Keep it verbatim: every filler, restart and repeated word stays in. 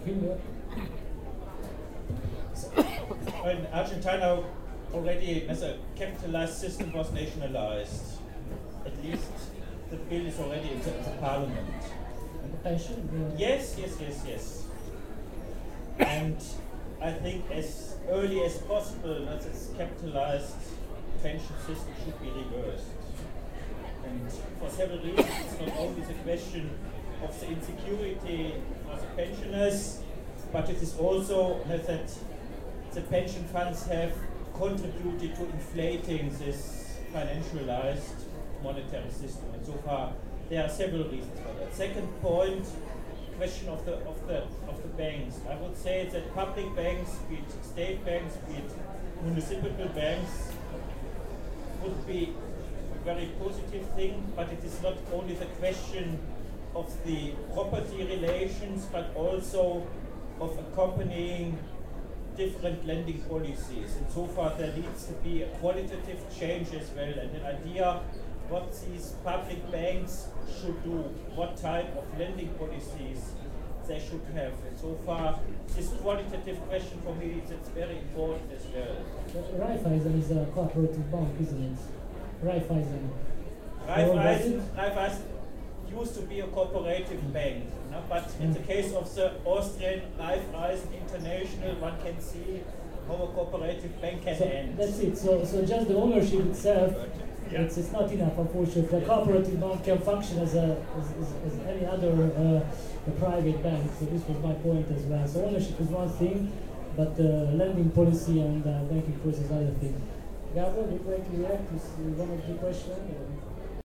In Argentina, already as a capitalized system was nationalized. At least the bill is already in the, the parliament. And the pension? Yeah. Yes, yes, yes, yes. And I think as early as possible, that this capitalized pension system should be reversed. And for several reasons, it's not only the question of the insecurity for the pensioners, but it is also that the pension funds have contributed to inflating this financialized monetary system. And so far, there are several reasons for that. Second point, question of the of the of the banks. I would say that public banks, be it state banks, be it municipal banks, would be a very positive thing, but it is not only the question of the property relations, but also of accompanying different lending policies. And so far there needs to be a qualitative change as well, and an idea what these public banks should do, what type of lending policies they should have. And so far this qualitative question for me is it's very important as well. But Raiffeisen is a cooperative bank, isn't it? Raiffeisen. Raiffeisen, Raiffeisen used to be a cooperative bank, no? But mm. in the case of the Austrian Raiffeisen International, one can see how a cooperative bank can so end. That's it. So, so just the ownership itself, yeah. it's, it's not enough, unfortunately. A cooperative bank can function as a as, as, as any other uh, a private bank. So this was my point as well. So ownership is one thing, but uh, lending policy and uh, banking policy is another thing. Gabor, would you like to react to one of the questions?